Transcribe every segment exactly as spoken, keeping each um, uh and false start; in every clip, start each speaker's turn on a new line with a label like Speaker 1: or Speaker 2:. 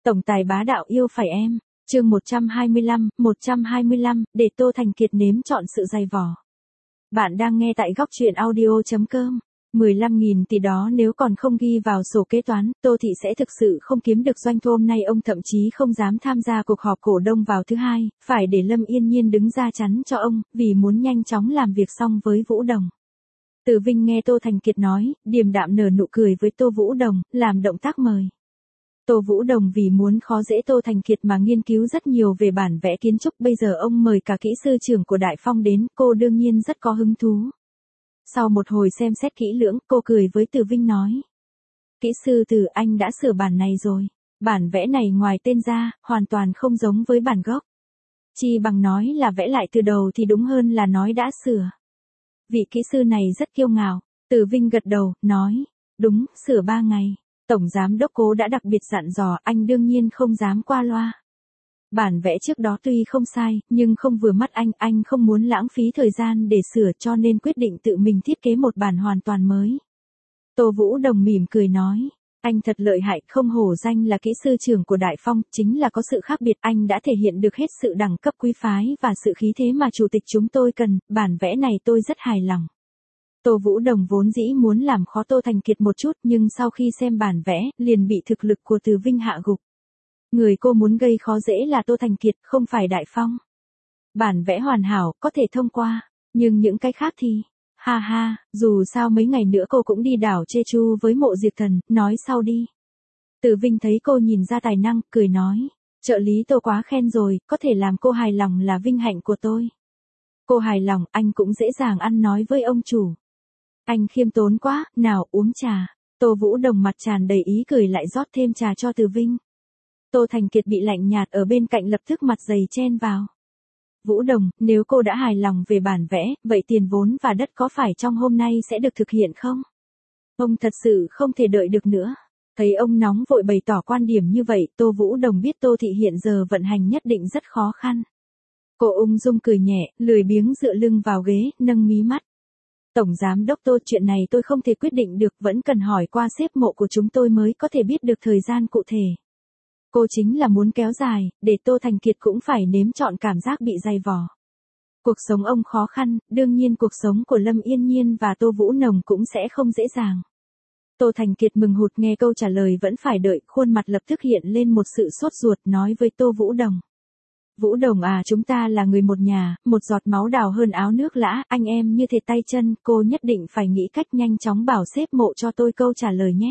Speaker 1: Tổng tài bá đạo yêu phải em. Chương một trăm hai mươi lăm, một trăm hai mươi lăm, để Tô Thành Kiệt nếm trọn sự dày vò. Bạn đang nghe tại góc truyện audio chấm com. mười lăm nghìn tỷ đó nếu còn không ghi vào sổ kế toán, Tô Thị sẽ thực sự không kiếm được doanh thu. Hôm nay ông thậm chí không dám tham gia cuộc họp cổ đông vào thứ hai, phải để Lâm Yên Nhiên đứng ra chắn cho ông, vì muốn nhanh chóng làm việc xong với Vũ Đồng. Từ Vinh nghe Tô Thành Kiệt nói, điềm đạm nở nụ cười với Tô Vũ Đồng, làm động tác mời. Tô Vũ Đồng vì muốn khó dễ Tô Thành Kiệt mà nghiên cứu rất nhiều về bản vẽ kiến trúc, bây giờ ông mời cả kỹ sư trưởng của Đại Phong đến, cô đương nhiên rất có hứng thú. Sau một hồi xem xét kỹ lưỡng, cô cười với Từ Vinh nói. Kỹ sư Từ, anh đã sửa bản này rồi. Bản vẽ này ngoài tên ra, hoàn toàn không giống với bản gốc. Chi bằng nói là vẽ lại từ đầu thì đúng hơn là nói đã sửa. Vị kỹ sư này rất kiêu ngạo. Từ Vinh gật đầu, nói. Đúng, sửa ba ngày. Tổng giám đốc Cố đã đặc biệt dặn dò, anh đương nhiên không dám qua loa. Bản vẽ trước đó tuy không sai, nhưng không vừa mắt anh, anh không muốn lãng phí thời gian để sửa cho nên quyết định tự mình thiết kế một bản hoàn toàn mới. Tô Vũ Đồng mỉm cười nói, anh thật lợi hại, không hổ danh là kỹ sư trưởng của Đại Phong, chính là có sự khác biệt, anh đã thể hiện được hết sự đẳng cấp quý phái và sự khí thế mà chủ tịch chúng tôi cần, bản vẽ này tôi rất hài lòng. Tô Vũ Đồng vốn dĩ muốn làm khó Tô Thành Kiệt một chút, nhưng sau khi xem bản vẽ, liền bị thực lực của Từ Vinh hạ gục. Người cô muốn gây khó dễ là Tô Thành Kiệt, không phải Đại Phong. Bản vẽ hoàn hảo, có thể thông qua, nhưng những cái khác thì, ha ha, dù sao mấy ngày nữa cô cũng đi đảo Jeju với Mộ Diệt Thần, nói sau đi. Từ Vinh thấy cô nhìn ra tài năng, cười nói, trợ lý Tô quá khen rồi, có thể làm cô hài lòng là vinh hạnh của tôi. Cô hài lòng, anh cũng dễ dàng ăn nói với ông chủ. Anh khiêm tốn quá, nào uống trà. Tô Vũ Đồng mặt tràn đầy ý cười lại rót thêm trà cho Từ Vinh. Tô Thành Kiệt bị lạnh nhạt ở bên cạnh lập tức mặt dày chen vào. Vũ Đồng, nếu cô đã hài lòng về bản vẽ, vậy tiền vốn và đất có phải trong hôm nay sẽ được thực hiện không? Ông thật sự không thể đợi được nữa. Thấy ông nóng vội bày tỏ quan điểm như vậy, Tô Vũ Đồng biết Tô Thị hiện giờ vận hành nhất định rất khó khăn. Cô ung dung cười nhẹ, lười biếng dựa lưng vào ghế, nâng mí mắt. Tổng giám đốc Tô, chuyện này tôi không thể quyết định được, vẫn cần hỏi qua sếp Mộ của chúng tôi mới có thể biết được thời gian cụ thể. Cô chính là muốn kéo dài, để Tô Thành Kiệt cũng phải nếm trọn cảm giác bị dày vò. Cuộc sống ông khó khăn, đương nhiên cuộc sống của Lâm Yên Nhiên và Tô Vũ Đồng cũng sẽ không dễ dàng. Tô Thành Kiệt mừng hụt nghe câu trả lời vẫn phải đợi, khuôn mặt lập tức hiện lên một sự sốt ruột, nói với Tô Vũ Đồng. Vũ Đồng à, chúng ta là người một nhà, một giọt máu đào hơn áo nước lã, anh em như thề tay chân, cô nhất định phải nghĩ cách nhanh chóng bảo sếp Mộ cho tôi câu trả lời nhé.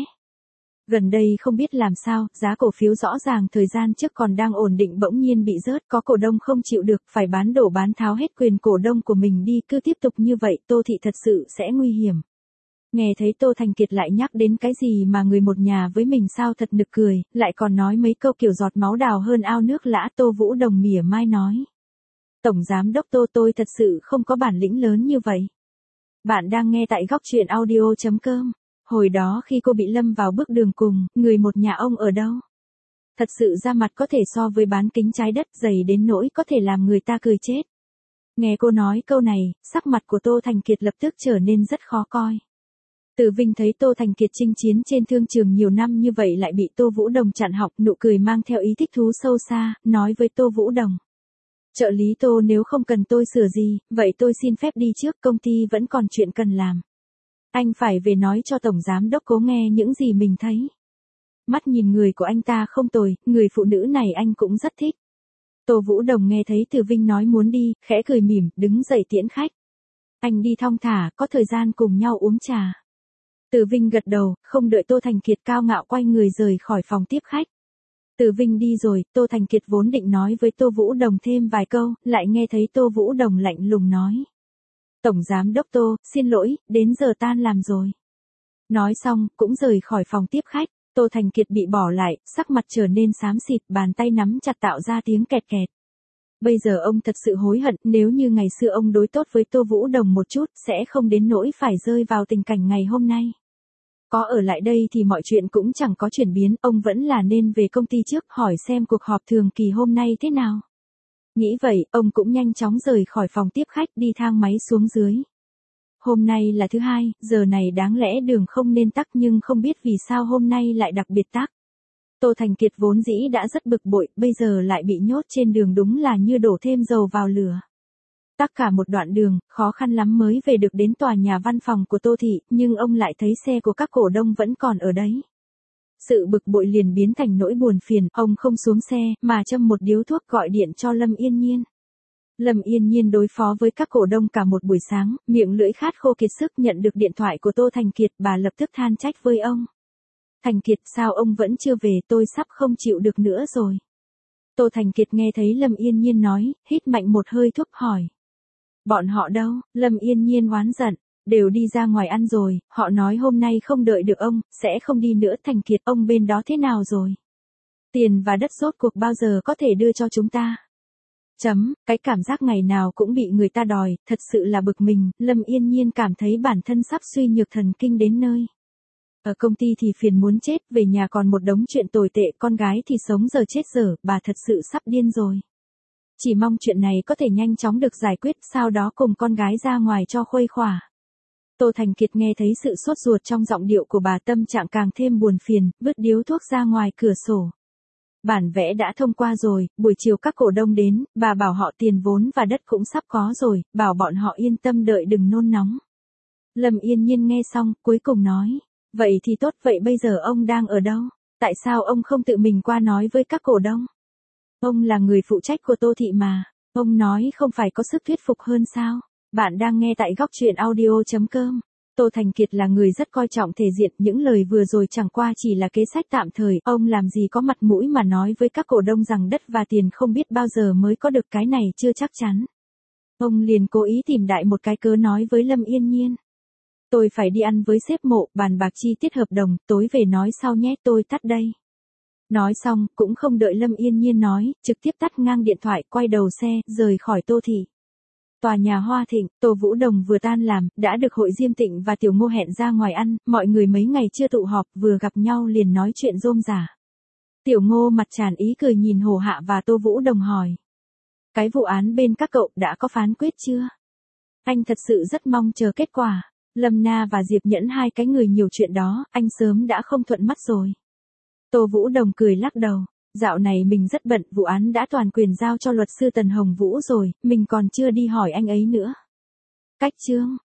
Speaker 1: Gần đây không biết làm sao, giá cổ phiếu rõ ràng thời gian trước còn đang ổn định bỗng nhiên bị rớt, có cổ đông không chịu được, phải bán đổ bán tháo hết quyền cổ đông của mình đi, cứ tiếp tục như vậy, Tô Thị thật sự sẽ nguy hiểm. Nghe thấy Tô Thành Kiệt lại nhắc đến cái gì mà người một nhà với mình sao thật nực cười, lại còn nói mấy câu kiểu giọt máu đào hơn ao nước lã. Tô Vũ Đồng mỉa mai nói. Tổng giám đốc Tô, tôi thật sự không có bản lĩnh lớn như vậy. Bạn đang nghe tại góc truyện audio chấm com. Hồi đó khi cô bị lâm vào bước đường cùng, người một nhà ông ở đâu? Thật sự ra mặt có thể so với bán kính trái đất, dày đến nỗi có thể làm người ta cười chết. Nghe cô nói câu này, sắc mặt của Tô Thành Kiệt lập tức trở nên rất khó coi. Từ Vinh thấy Tô Thành Kiệt chinh chiến trên thương trường nhiều năm như vậy lại bị Tô Vũ Đồng chặn học, nụ cười mang theo ý thích thú sâu xa, nói với Tô Vũ Đồng. Trợ lý Tô, nếu không cần tôi sửa gì, vậy tôi xin phép đi trước, công ty vẫn còn chuyện cần làm. Anh phải về nói cho Tổng Giám Đốc Cố nghe những gì mình thấy. Mắt nhìn người của anh ta không tồi, người phụ nữ này anh cũng rất thích. Tô Vũ Đồng nghe thấy Từ Vinh nói muốn đi, khẽ cười mỉm, đứng dậy tiễn khách. Anh đi thong thả, có thời gian cùng nhau uống trà. Từ Vinh gật đầu, không đợi Tô Thành Kiệt cao ngạo quay người rời khỏi phòng tiếp khách. Từ Vinh đi rồi, Tô Thành Kiệt vốn định nói với Tô Vũ Đồng thêm vài câu, lại nghe thấy Tô Vũ Đồng lạnh lùng nói. Tổng giám đốc Tô, xin lỗi, đến giờ tan làm rồi. Nói xong, cũng rời khỏi phòng tiếp khách, Tô Thành Kiệt bị bỏ lại, sắc mặt trở nên xám xịt, bàn tay nắm chặt tạo ra tiếng kẹt kẹt. Bây giờ ông thật sự hối hận, nếu như ngày xưa ông đối tốt với Tô Vũ Đồng một chút, sẽ không đến nỗi phải rơi vào tình cảnh ngày hôm nay. Có ở lại đây thì mọi chuyện cũng chẳng có chuyển biến, ông vẫn là nên về công ty trước, hỏi xem cuộc họp thường kỳ hôm nay thế nào. Nghĩ vậy, ông cũng nhanh chóng rời khỏi phòng tiếp khách, đi thang máy xuống dưới. Hôm nay là thứ hai, giờ này đáng lẽ đường không nên tắc nhưng không biết vì sao hôm nay lại đặc biệt tắc. Tô Thành Kiệt vốn dĩ đã rất bực bội, bây giờ lại bị nhốt trên đường đúng là như đổ thêm dầu vào lửa. Tất cả một đoạn đường, khó khăn lắm mới về được đến tòa nhà văn phòng của Tô Thị, nhưng ông lại thấy xe của các cổ đông vẫn còn ở đấy. Sự bực bội liền biến thành nỗi buồn phiền, ông không xuống xe, mà châm một điếu thuốc gọi điện cho Lâm Yên Nhiên. Lâm Yên Nhiên đối phó với các cổ đông cả một buổi sáng, miệng lưỡi khát khô kiệt sức, nhận được điện thoại của Tô Thành Kiệt, bà lập tức than trách với ông. Thành Kiệt, sao ông vẫn chưa về, tôi sắp không chịu được nữa rồi. Tô Thành Kiệt nghe thấy Lâm Yên Nhiên nói, hít mạnh một hơi thuốc hỏi. Bọn họ đâu? Lâm Yên Nhiên oán giận. Đều đi ra ngoài ăn rồi, họ nói hôm nay không đợi được ông, sẽ không đi nữa. Thành Kiệt, ông bên đó thế nào rồi? Tiền và đất rốt cuộc bao giờ có thể đưa cho chúng ta? Chấm, cái cảm giác ngày nào cũng bị người ta đòi, thật sự là bực mình. Lâm Yên Nhiên cảm thấy bản thân sắp suy nhược thần kinh đến nơi. Ở công ty thì phiền muốn chết, về nhà còn một đống chuyện tồi tệ, con gái thì sống giờ chết giờ, bà thật sự sắp điên rồi. Chỉ mong chuyện này có thể nhanh chóng được giải quyết, sau đó cùng con gái ra ngoài cho khuây khỏa. Tô Thành Kiệt nghe thấy sự sốt ruột trong giọng điệu của bà, tâm trạng càng thêm buồn phiền, vứt điếu thuốc ra ngoài cửa sổ. Bản vẽ đã thông qua rồi, buổi chiều các cổ đông đến, bà bảo họ tiền vốn và đất cũng sắp có rồi, bảo bọn họ yên tâm đợi đừng nôn nóng. Lâm Yên Nhiên nghe xong, cuối cùng nói, vậy thì tốt, vậy bây giờ ông đang ở đâu? Tại sao ông không tự mình qua nói với các cổ đông? Ông là người phụ trách của Tô Thị mà, ông nói không phải có sức thuyết phục hơn sao? Bạn đang nghe tại góc truyện audio chấm com. Tô Thành Kiệt là người rất coi trọng thể diện, những lời vừa rồi chẳng qua chỉ là kế sách tạm thời, ông làm gì có mặt mũi mà nói với các cổ đông rằng đất và tiền không biết bao giờ mới có được, cái này chưa chắc chắn. Ông liền cố ý tìm đại một cái cớ nói với Lâm Yên Nhiên. Tôi phải đi ăn với sếp Mộ, bàn bạc chi tiết hợp đồng, tối về nói sau nhé, tôi tắt đây. Nói xong, cũng không đợi Lâm Yên Nhiên nói, trực tiếp tắt ngang điện thoại, quay đầu xe, rời khỏi Tô Thị. Tòa nhà Hoa Thịnh, Tô Vũ Đồng vừa tan làm, đã được Hội Diêm Tịnh và Tiểu Ngô hẹn ra ngoài ăn, mọi người mấy ngày chưa tụ họp, vừa gặp nhau liền nói chuyện rôm rả. Tiểu Ngô mặt tràn ý cười nhìn Hồ Hạ và Tô Vũ Đồng hỏi. Cái vụ án bên các cậu đã có phán quyết chưa? Anh thật sự rất mong chờ kết quả. Lâm Na và Diệp Nhẫn hai cái người nhiều chuyện đó, anh sớm đã không thuận mắt rồi. Tô Vũ Đồng cười lắc đầu. Dạo này mình rất bận, vụ án đã toàn quyền giao cho luật sư Tần Hồng Vũ rồi, mình còn chưa đi hỏi anh ấy nữa. Cách chương.